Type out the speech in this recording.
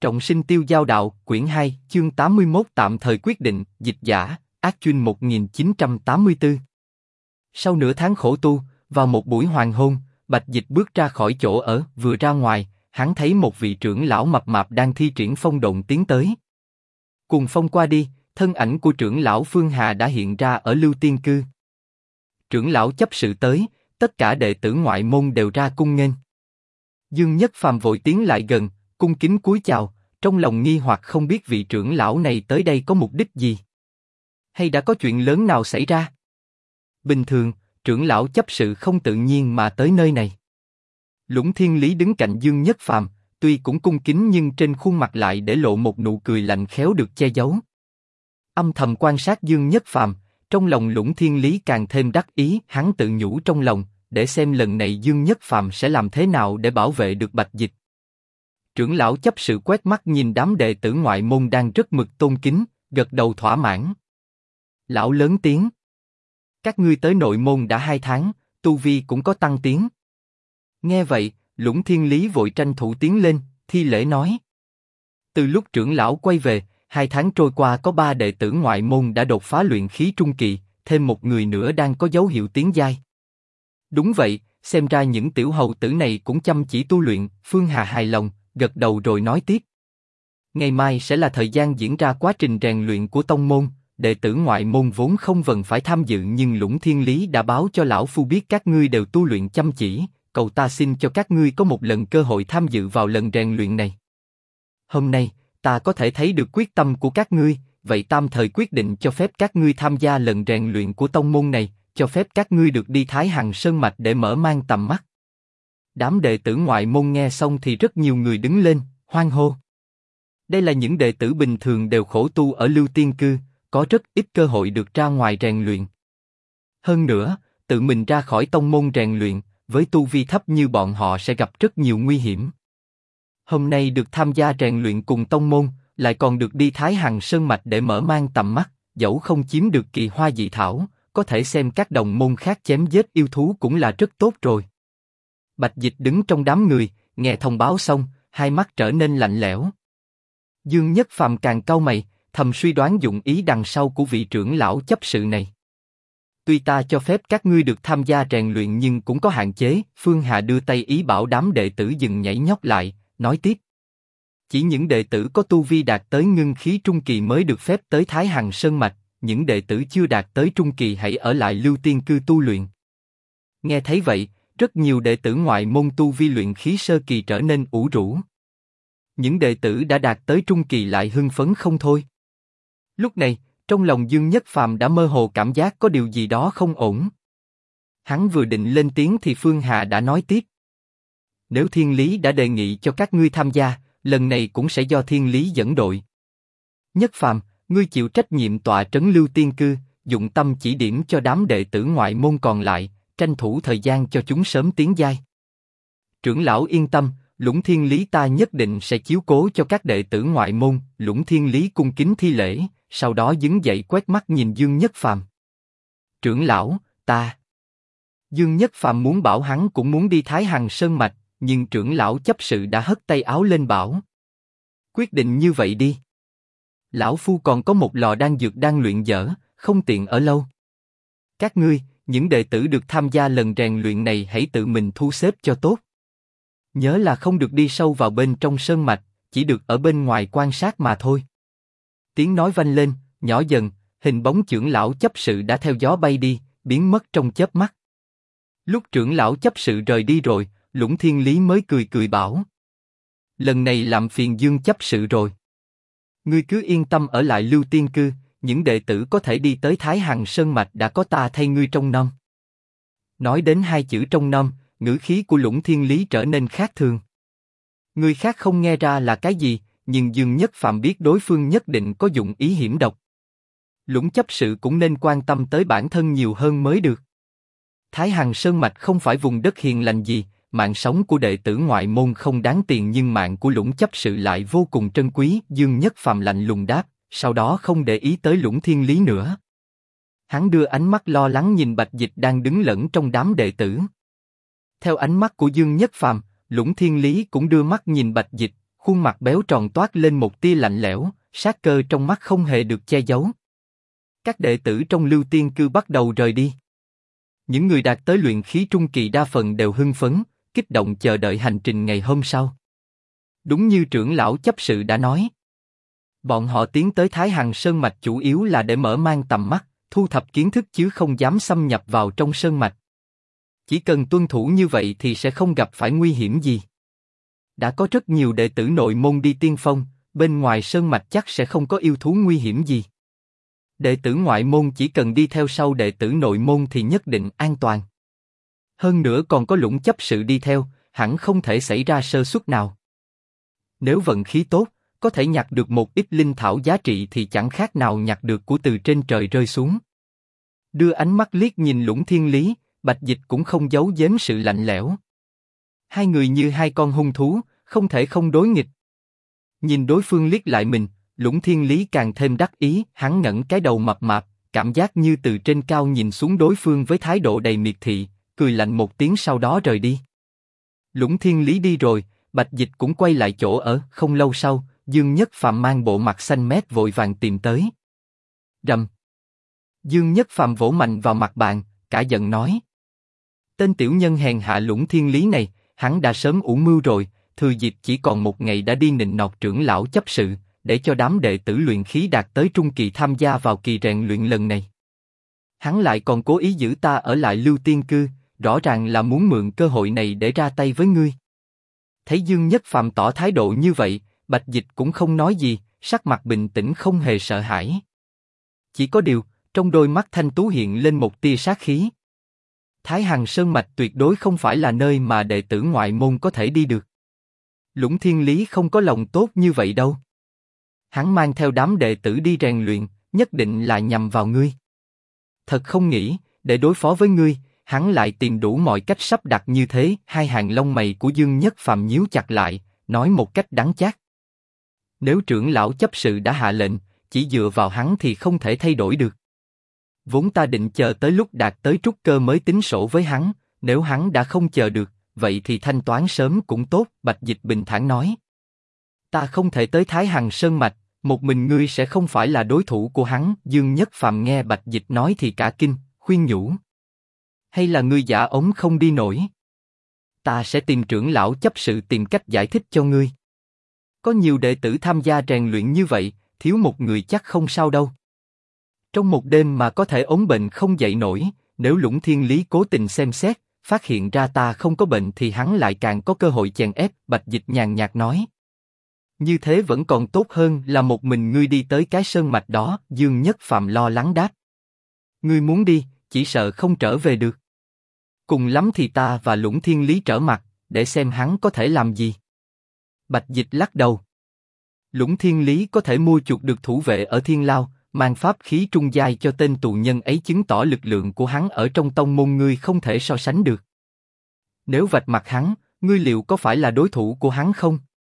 Trọng sinh tiêu giao đạo, quyển 2, chương 81 tạm thời quyết định, dịch giả, Ác Chuyên 1984. Sau nửa tháng khổ tu, vào một buổi hoàng hôn, Bạch Dịch bước ra khỏi chỗ ở, vừa ra ngoài, hắn thấy một vị trưởng lão mập mạp đang thi triển phong độn tiến tới. Cùng phong qua đi, thân ảnh của trưởng lão Phương Hà đã hiện ra ở Lưu Tiên Cư. Trưởng lão chấp sự tới, tất cả đệ tử ngoại môn đều ra cung nghênh. Dương Nhất Phàm vội tiến lại gần, cung kính cúi chào, trong lòng nghi hoặc không biết vị trưởng lão này tới đây có mục đích gì, hay đã có chuyện lớn nào xảy ra. Bình thường, trưởng lão chấp sự không tự nhiên mà tới nơi này. Lũng Thiên Lý đứng cạnh Dương Nhất Phàm, tuy cũng cung kính nhưng trên khuôn mặt lại để lộ một nụ cười lạnh khéo được che giấu. Âm thầm quan sát Dương Nhất Phàm, trong lòng Lũng Thiên Lý càng thêm đắc ý, hắn tự nhủ trong lòng, để xem lần này Dương Nhất Phàm sẽ làm thế nào để bảo vệ được Bạch Dịch. Trưởng lão chấp sự quét mắt nhìn đám đệ tử ngoại môn đang rất mực tôn kính, gật đầu thỏa mãn. Lão lớn tiếng: các ngươi tới nội môn đã 2 tháng, tu vi cũng có tăng tiến. Nghe vậy, Lũng Thiên Lý vội tranh thủ tiến lên, thi lễ nói: từ lúc trưởng lão quay về, 2 tháng trôi qua có 3 đệ tử ngoại môn đã đột phá luyện khí trung kỳ, thêm một người nữa đang có dấu hiệu tiến giai. Đúng vậy, xem ra những tiểu hầu tử này cũng chăm chỉ tu luyện. Phương Hà hài lòng, gật đầu rồi nói tiếp: ngày mai sẽ là thời gian diễn ra quá trình rèn luyện của tông môn, đệ tử ngoại môn vốn không cần phải tham dự, nhưng Lũng Thiên Lý đã báo cho lão phu biết các ngươi đều tu luyện chăm chỉ, cầu ta xin cho các ngươi có một lần cơ hội tham dự vào lần rèn luyện này. Hôm nay, ta có thể thấy được quyết tâm của các ngươi, vậy tạm thời quyết định cho phép các ngươi tham gia lần rèn luyện của tông môn này, cho phép các ngươi được đi Thái Hằng Sơn Mạch để mở mang tầm mắt. Đám đệ tử ngoại môn nghe xong thì rất nhiều người đứng lên, hoan hô. Đây là những đệ tử bình thường đều khổ tu ở Lưu Tiên Cư, có rất ít cơ hội được ra ngoài rèn luyện. Hơn nữa, tự mình ra khỏi tông môn rèn luyện, với tu vi thấp như bọn họ sẽ gặp rất nhiều nguy hiểm. Hôm nay được tham gia rèn luyện cùng tông môn, lại còn được đi Thái Hằng Sơn Mạch để mở mang tầm mắt, dẫu không chiếm được kỳ hoa dị thảo, có thể xem các đồng môn khác chém giết yêu thú cũng là rất tốt rồi. Bạch Dịch đứng trong đám người, nghe thông báo xong, hai mắt trở nên lạnh lẽo. Dương Nhất Phàm càng cau mày, thầm suy đoán dụng ý đằng sau của vị trưởng lão chấp sự này. Tuy ta cho phép các ngươi được tham gia rèn luyện nhưng cũng có hạn chế. Phương Hà đưa tay ý bảo đám đệ tử dừng nhảy nhót lại, nói tiếp: chỉ những đệ tử có tu vi đạt tới ngưng khí trung kỳ mới được phép tới Thái Hằng Sơn Mạch, những đệ tử chưa đạt tới trung kỳ hãy ở lại Lưu Tiên Cư tu luyện. Nghe thấy vậy, rất nhiều đệ tử ngoại môn tu vi luyện khí sơ kỳ trở nên ủ rũ. Những đệ tử đã đạt tới trung kỳ lại hưng phấn không thôi. Lúc này, trong lòng Dương Nhất Phàm đã mơ hồ cảm giác có điều gì đó không ổn. Hắn vừa định lên tiếng thì Phương Hà đã nói tiếp: nếu Thiên Lý đã đề nghị cho các ngươi tham gia, lần này cũng sẽ do Thiên Lý dẫn đội. Nhất Phàm, ngươi chịu trách nhiệm tọa trấn Lưu Tiên Cư, dụng tâm chỉ điểm cho đám đệ tử ngoại môn còn lại, tranh thủ thời gian cho chúng sớm tiến giai. Trưởng lão yên tâm, Lũng Thiên Lý ta nhất định sẽ chiếu cố cho các đệ tử ngoại môn. Lũng Thiên Lý cung kính thi lễ, sau đó đứng dậy quét mắt nhìn Dương Nhất Phàm. Trưởng lão, ta... Dương Nhất Phàm muốn bảo hắn cũng muốn đi Thái Hằng Sơn Mạch, nhưng trưởng lão chấp sự đã hất tay áo lên bảo: quyết định như vậy đi. Lão phu còn có một lò đan dược đang luyện dở, không tiện ở lâu. Các ngươi, những đệ tử được tham gia lần rèn luyện này hãy tự mình thu xếp cho tốt. Nhớ là không được đi sâu vào bên trong sơn mạch, chỉ được ở bên ngoài quan sát mà thôi. Tiếng nói vang lên, nhỏ dần, hình bóng trưởng lão chấp sự đã theo gió bay đi, biến mất trong chớp mắt. Lúc trưởng lão chấp sự rời đi rồi, Lũng Thiên Lý mới cười cười bảo: lần này làm phiền Dương chấp sự rồi. Ngươi cứ yên tâm ở lại Lưu Tiên Cư, những đệ tử có thể đi tới Thái Hằng Sơn Mạch đã có ta thay ngươi trông nom. Nói đến 2 chữ trông nom, ngữ khí của Lũng Thiên Lý trở nên khác thường. Người khác không nghe ra là cái gì, nhưng Dương Nhất Phàm biết đối phương nhất định có dụng ý hiểm độc. Lũng chấp sự cũng nên quan tâm tới bản thân nhiều hơn mới được. Thái Hằng Sơn Mạch không phải vùng đất hiền lành gì, mạng sống của đệ tử ngoại môn không đáng tiền nhưng mạng của Lũng chấp sự lại vô cùng trân quý. Dương Nhất Phàm lạnh lùng đáp, sau đó không để ý tới Lũng Thiên Lý nữa. Hắn đưa ánh mắt lo lắng nhìn Bạch Dịch đang đứng lẫn trong đám đệ tử. Theo ánh mắt của Dương Nhất Phàm, Lũng Thiên Lý cũng đưa mắt nhìn Bạch Dịch, khuôn mặt béo tròn toát lên một tia lạnh lẽo, sát cơ trong mắt không hề được che giấu. Các đệ tử trong Lưu Tiên Cư bắt đầu rời đi. Những người đạt tới luyện khí trung kỳ đa phần đều hưng phấn, kích động chờ đợi hành trình ngày hôm sau. Đúng như trưởng lão chấp sự đã nói, bọn họ tiến tới Thái Hằng Sơn Mạch chủ yếu là để mở mang tầm mắt, thu thập kiến thức chứ không dám xâm nhập vào trong sơn mạch. Chỉ cần tuân thủ như vậy thì sẽ không gặp phải nguy hiểm gì. Đã có rất nhiều đệ tử nội môn đi tiên phong, bên ngoài sơn mạch chắc sẽ không có yêu thú nguy hiểm gì. Đệ tử ngoại môn chỉ cần đi theo sau đệ tử nội môn thì nhất định an toàn. Hơn nữa còn có Lũng chấp sự đi theo, hẳn không thể xảy ra sơ suất nào. Nếu vận khí tốt, có thể nhặt được một ít linh thảo giá trị thì chẳng khác nào nhặt được của từ trên trời rơi xuống. Đưa ánh mắt liếc nhìn Lũng Thiên Lý, Bạch Dịch cũng không giấu giếm sự lạnh lẽo. Hai người như hai con hung thú, không thể không đối nghịch. Nhìn đối phương liếc lại mình, Lũng Thiên Lý càng thêm đắc ý, hắn ngẩng cái đầu mập mạp, cảm giác như từ trên cao nhìn xuống đối phương với thái độ đầy miệt thị, cười lạnh một tiếng sau đó rời đi. Lũng Thiên Lý đi rồi, Bạch Dịch cũng quay lại chỗ ở, không lâu sau, Dương Nhất Phàm mang bộ mặt xanh mét vội vàng tìm tới. Rầm. Dương Nhất Phàm vỗ mạnh vào mặt bạn, cả giận nói: tên tiểu nhân hèn hạ Lũng Thiên Lý này, hắn đã sớm ủ mưu rồi, thừa dịp chỉ còn một ngày đã đi nịnh nọt trưởng lão chấp sự, để cho đám đệ tử luyện khí đạt tới trung kỳ tham gia vào kỳ rèn luyện lần này. Hắn lại còn cố ý giữ ta ở lại Lưu Tiên Cư, rõ ràng là muốn mượn cơ hội này để ra tay với ngươi. Thấy Dương Nhất Phàm tỏ thái độ như vậy, Bạch Dịch cũng không nói gì, sắc mặt bình tĩnh không hề sợ hãi. Chỉ có điều, trong đôi mắt thanh tú hiện lên một tia sát khí. Thái Hằng Sơn Mạch tuyệt đối không phải là nơi mà đệ tử ngoại môn có thể đi được. Lũng Thiên Lý không có lòng tốt như vậy đâu. Hắn mang theo đám đệ tử đi rèn luyện, nhất định là nhằm vào ngươi. Thật không nghĩ, để đối phó với ngươi, hắn lại tìm đủ mọi cách sắp đặt như thế. Hai hàng lông mày của Dương Nhất Phàm nhíu chặt lại, nói một cách đắng chát: nếu trưởng lão chấp sự đã hạ lệnh, chỉ dựa vào hắn thì không thể thay đổi được. Vốn ta định chờ tới lúc đạt tới trúc cơ mới tính sổ với hắn, nếu hắn đã không chờ được, vậy thì thanh toán sớm cũng tốt. Bạch Dịch bình thản nói: ta không thể tới Thái Hằng Sơn Mạch, một mình ngươi sẽ không phải là đối thủ của hắn. Dương Nhất Phàm nghe Bạch Dịch nói thì cả kinh, khuyên nhủ: hay là ngươi giả ống không đi nổi? Ta sẽ tìm trưởng lão chấp sự tìm cách giải thích cho ngươi. Có nhiều đệ tử tham gia rèn luyện như vậy, thiếu một người chắc không sao đâu. Trong một đêm mà có thể ốm bệnh không dậy nổi, nếu Lũng Thiên Lý cố tình xem xét, phát hiện ra ta không có bệnh thì hắn lại càng có cơ hội chèn ép. Bạch Dịch nhàn nhạt nói: như thế vẫn còn tốt hơn là một mình ngươi đi tới cái sơn mạch đó. Dương Nhất Phàm lo lắng đáp: ngươi muốn đi, chỉ sợ không trở về được. Cùng lắm thì ta và Lũng Thiên Lý trở mặt, để xem hắn có thể làm gì. Bạch Dịch lắc đầu: Lũng Thiên Lý có thể mua chuộc được thủ vệ ở Thiên Lao, mang pháp khí trung giai cho tên tù nhân ấy, chứng tỏ lực lượng của hắn ở trong tông môn ngươi không thể so sánh được. Nếu vạch mặt hắn, ngươi liệu có phải là đối thủ của hắn không?